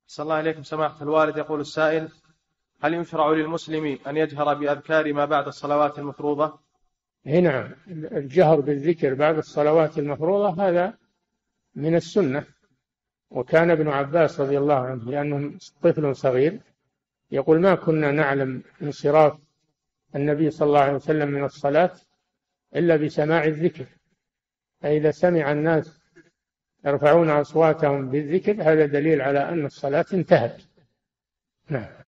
صلى الله عليكم سماحة الوالد. يقول السائل: هل يشرع للمسلم أن يجهر بأذكار ما بعد الصلوات المفروضة؟ نعم، الجهر بالذكر بعد الصلوات المفروضة هذا من السنة. وكان ابن عباس رضي الله عنه لأنه طفل صغير يقول: ما كنا نعلم انصراف النبي صلى الله عليه وسلم من الصلاة إلا بسماع الذكر، فإذا سمع الناس يرفعون أصواتهم بالذكر هذا دليل على أن الصلاة انتهت. نعم.